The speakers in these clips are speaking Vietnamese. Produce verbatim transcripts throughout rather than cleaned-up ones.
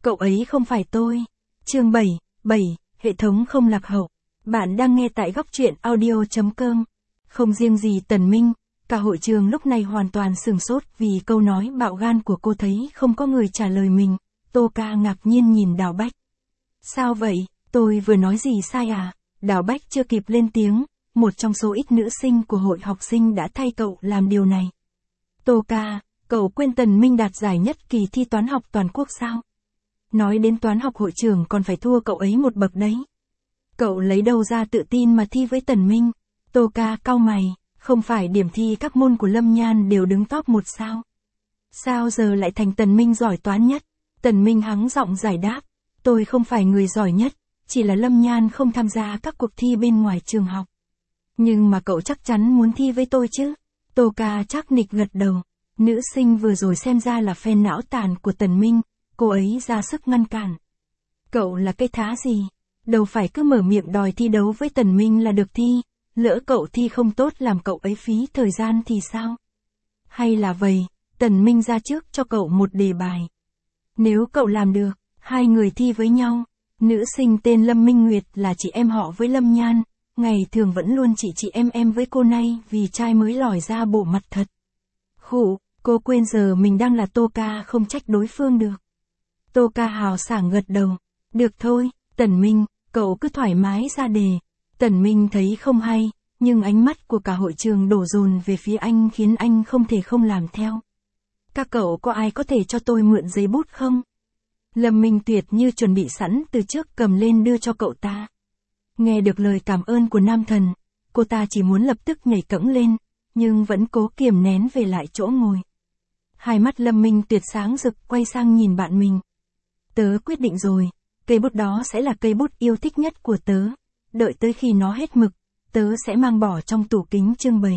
cậu ấy không phải tôi. Chương bảy, bảy, hệ thống không lạc hậu. Bạn đang nghe tại góc truyện audio chấm com. Không riêng gì Tần Minh, cả hội trường lúc này hoàn toàn sửng sốt vì câu nói bạo gan của cô, thấy không có người trả lời mình. Tô Ca ngạc nhiên nhìn Đào Bách. Sao vậy, tôi vừa nói gì sai à? Đào Bách chưa kịp lên tiếng, một trong số ít nữ sinh của hội học sinh đã thay cậu làm điều này. Tô Ca, cậu quên Tần Minh đạt giải nhất kỳ thi toán học toàn quốc sao? Nói đến toán học hội trưởng còn phải thua cậu ấy một bậc đấy. Cậu lấy đâu ra tự tin mà thi với Tần Minh? Tô Ca cau mày, không phải điểm thi các môn của Lâm Nhan đều đứng top một sao? Sao giờ lại thành Tần Minh giỏi toán nhất? Tần Minh hắng giọng giải đáp, tôi không phải người giỏi nhất, chỉ là Lâm Nhan không tham gia các cuộc thi bên ngoài trường học. Nhưng mà cậu chắc chắn muốn thi với tôi chứ? Tô Ca chắc nịch gật đầu. Nữ sinh vừa rồi xem ra là fan não tàn của Tần Minh, cô ấy ra sức ngăn cản. Cậu là cái thá gì? Đâu phải cứ mở miệng đòi thi đấu với Tần Minh là được thi, lỡ cậu thi không tốt làm cậu ấy phí thời gian thì sao? Hay là vậy, Tần Minh ra trước cho cậu một đề bài. Nếu cậu làm được, hai người thi với nhau. Nữ sinh tên Lâm Minh Nguyệt là chị em họ với Lâm Nhan, ngày thường vẫn luôn chị chị em em với cô này vì trai mới lòi ra bộ mặt thật. Khụ, cô quên giờ mình đang là Tô Ca, không trách đối phương được. Tô Ca hào sảng gật đầu. Được thôi, Tần Minh, cậu cứ thoải mái ra đề. Tần Minh thấy không hay, nhưng ánh mắt của cả hội trường đổ dồn về phía anh khiến anh không thể không làm theo. Các cậu có ai có thể cho tôi mượn giấy bút không? Lâm Minh Tuyệt như chuẩn bị sẵn từ trước cầm lên đưa cho cậu ta. Nghe được lời cảm ơn của nam thần, cô ta chỉ muốn lập tức nhảy cẫng lên, nhưng vẫn cố kiềm nén về lại chỗ ngồi. Hai mắt Lâm Minh Tuyệt sáng rực quay sang nhìn bạn mình. Tớ quyết định rồi, cây bút đó sẽ là cây bút yêu thích nhất của tớ. Đợi tới khi nó hết mực, tớ sẽ mang bỏ trong tủ kính trưng bày.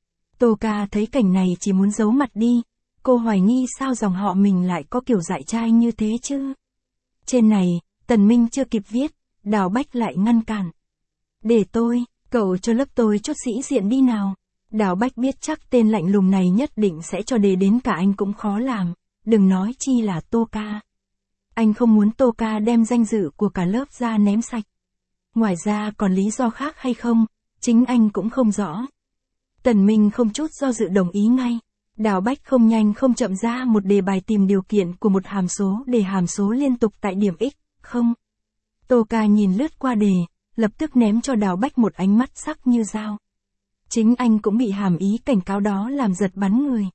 Tô Ca thấy cảnh này chỉ muốn giấu mặt đi. Cô hoài nghi sao dòng họ mình lại có kiểu dạy trai như thế chứ. Trên này, Tần Minh chưa kịp viết, Đào Bách lại ngăn cản. Để tôi, cậu cho lớp tôi chút sĩ diện đi nào. Đào Bách biết chắc tên lạnh lùng này nhất định sẽ cho đề đến cả anh cũng khó làm, đừng nói chi là Tô Ca. Anh không muốn Tô Ca đem danh dự của cả lớp ra ném sạch. Ngoài ra còn lý do khác hay không, chính anh cũng không rõ. Tần Minh không chút do dự đồng ý ngay. Đào Bách không nhanh không chậm ra một đề bài tìm điều kiện của một hàm số để hàm số liên tục tại điểm x, không. Tô Ca nhìn lướt qua đề, lập tức ném cho Đào Bách một ánh mắt sắc như dao. Chính anh cũng bị hàm ý cảnh cáo đó làm giật bắn người.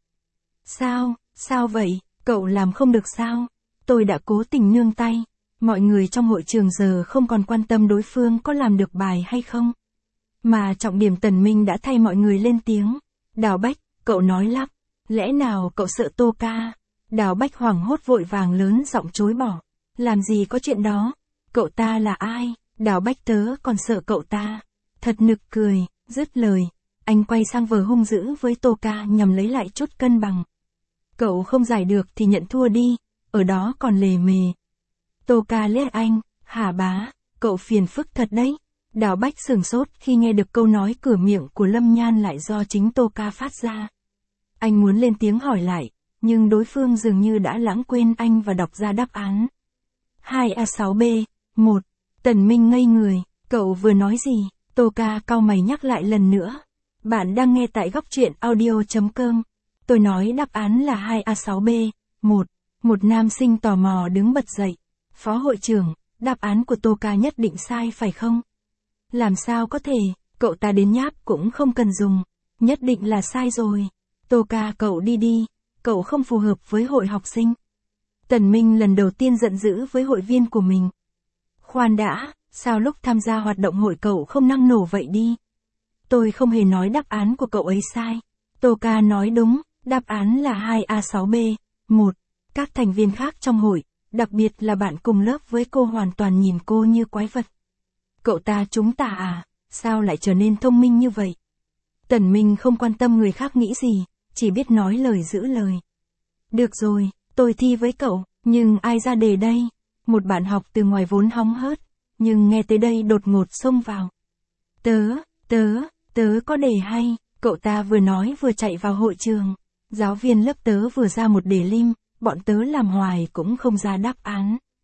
Sao, sao vậy, cậu làm không được sao? Tôi đã cố tình nương tay. Mọi người trong hội trường giờ không còn quan tâm đối phương có làm được bài hay không. Mà trọng điểm Tần Minh đã thay mọi người lên tiếng. Đào Bách, cậu nói lắp. Lẽ nào cậu sợ Tô Ca? Đào Bách hoảng hốt vội vàng lớn giọng chối bỏ. Làm gì có chuyện đó? Cậu ta là ai? Đào Bách tớ còn sợ cậu ta. Thật nực cười, dứt lời. Anh quay sang vờ hung dữ với Tô Ca nhằm lấy lại chút cân bằng. Cậu không giải được thì nhận thua đi, ở đó còn lề mề. Tô Ca liếc anh, hả bá, cậu phiền phức thật đấy. Đào Bách sửng sốt khi nghe được câu nói cửa miệng của Lâm Nhan lại do chính Tô Ca phát ra. Anh muốn lên tiếng hỏi lại, nhưng đối phương dường như đã lãng quên anh và đọc ra đáp án. hai A sáu B, một. Tần Minh ngây người, cậu vừa nói gì? Tô Ca cau mày nhắc lại lần nữa. Bạn đang nghe tại góc truyện audio chấm com. Tôi nói đáp án là hai A sáu B, một. Một nam sinh tò mò đứng bật dậy. Phó hội trưởng, đáp án của Tô Ca nhất định sai phải không? Làm sao có thể, cậu ta đến nháp cũng không cần dùng. Nhất định là sai rồi. Tô Ca cậu đi đi, cậu không phù hợp với hội học sinh. Tần Minh lần đầu tiên giận dữ với hội viên của mình. Khoan đã, sao lúc tham gia hoạt động hội cậu không năng nổ vậy đi? Tôi không hề nói đáp án của cậu ấy sai. Tô Ca nói đúng, đáp án là hai A sáu B, một. Các thành viên khác trong hội, đặc biệt là bạn cùng lớp với cô hoàn toàn nhìn cô như quái vật. Cậu ta chúng ta à, sao lại trở nên thông minh như vậy? Tần Minh không quan tâm người khác nghĩ gì, chỉ biết nói lời giữ lời. Được rồi, tôi thi với cậu, nhưng ai ra đề đây? Một bạn học từ ngoài vốn hóng hớt, nhưng nghe tới đây đột ngột xông vào. Tớ, tớ, tớ có đề hay, cậu ta vừa nói vừa chạy vào hội trường. Giáo viên lớp tớ vừa ra một đề lim, bọn tớ làm hoài cũng không ra đáp án.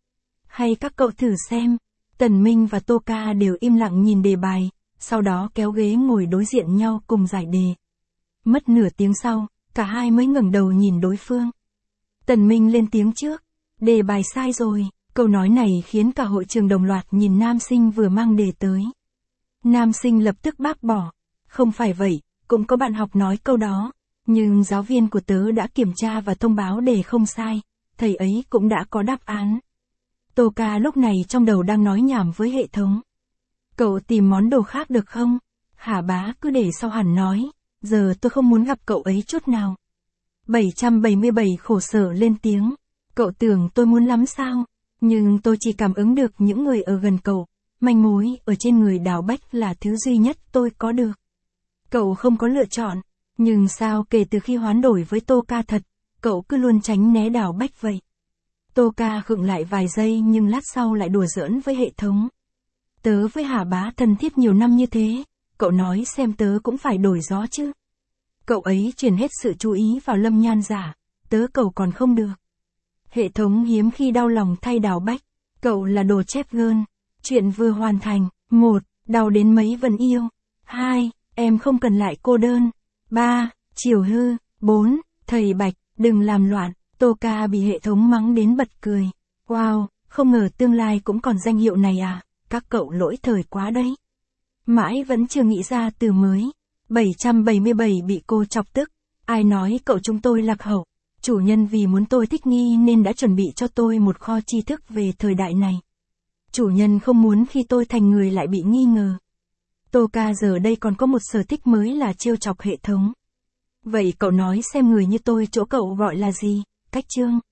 Hay các cậu thử xem. Tần Minh và Tô Ca đều im lặng nhìn đề bài, sau đó kéo ghế ngồi đối diện nhau cùng giải đề. Mất nửa tiếng sau, cả hai mới ngẩng đầu nhìn đối phương. Tần Minh lên tiếng trước. Đề bài sai rồi. Câu nói này khiến cả hội trường đồng loạt nhìn nam sinh vừa mang đề tới. Nam sinh lập tức bác bỏ. Không phải vậy, cũng có bạn học nói câu đó. Nhưng giáo viên của tớ đã kiểm tra và thông báo đề không sai. Thầy ấy cũng đã có đáp án. Tô Ca lúc này trong đầu đang nói nhảm với hệ thống. Cậu tìm món đồ khác được không? Hà Bá cứ để sau hẳn nói. Giờ tôi không muốn gặp cậu ấy chút nào. bảy trăm bảy mươi bảy khổ sở lên tiếng. Cậu tưởng tôi muốn lắm sao? Nhưng tôi chỉ cảm ứng được những người ở gần cậu. Manh mối ở trên người Đào Bách là thứ duy nhất tôi có được. Cậu không có lựa chọn. Nhưng sao kể từ khi hoán đổi với Tô Ca thật, cậu cứ luôn tránh né Đào Bách vậy? Tô Ca khựng lại vài giây nhưng lát sau lại đùa giỡn với hệ thống. Tớ với Hà Bá thân thiết nhiều năm như thế, cậu nói xem tớ cũng phải đổi gió chứ. Cậu ấy chuyển hết sự chú ý vào Lâm Nhan giả, tớ cậu còn không được. Hệ thống hiếm khi đau lòng thay Đào Bách, cậu là đồ chép gơn. Chuyện vừa hoàn thành. Một, đau đến mấy vẫn yêu. Hai, em không cần lại cô đơn. Ba, chiều hư. Bốn, thầy Bạch, đừng làm loạn. Tô Ca bị hệ thống mắng đến bật cười. Wow, không ngờ tương lai cũng còn danh hiệu này à, các cậu lỗi thời quá đấy. Mãi vẫn chưa nghĩ ra từ mới. bảy trăm bảy mươi bảy bị cô chọc tức. Ai nói cậu chúng tôi lạc hậu? Chủ nhân vì muốn tôi thích nghi nên đã chuẩn bị cho tôi một kho tri thức về thời đại này. Chủ nhân không muốn khi tôi thành người lại bị nghi ngờ. Tô Ca giờ đây còn có một sở thích mới là trêu chọc hệ thống. Vậy cậu nói xem người như tôi chỗ cậu gọi là gì? Cách chương.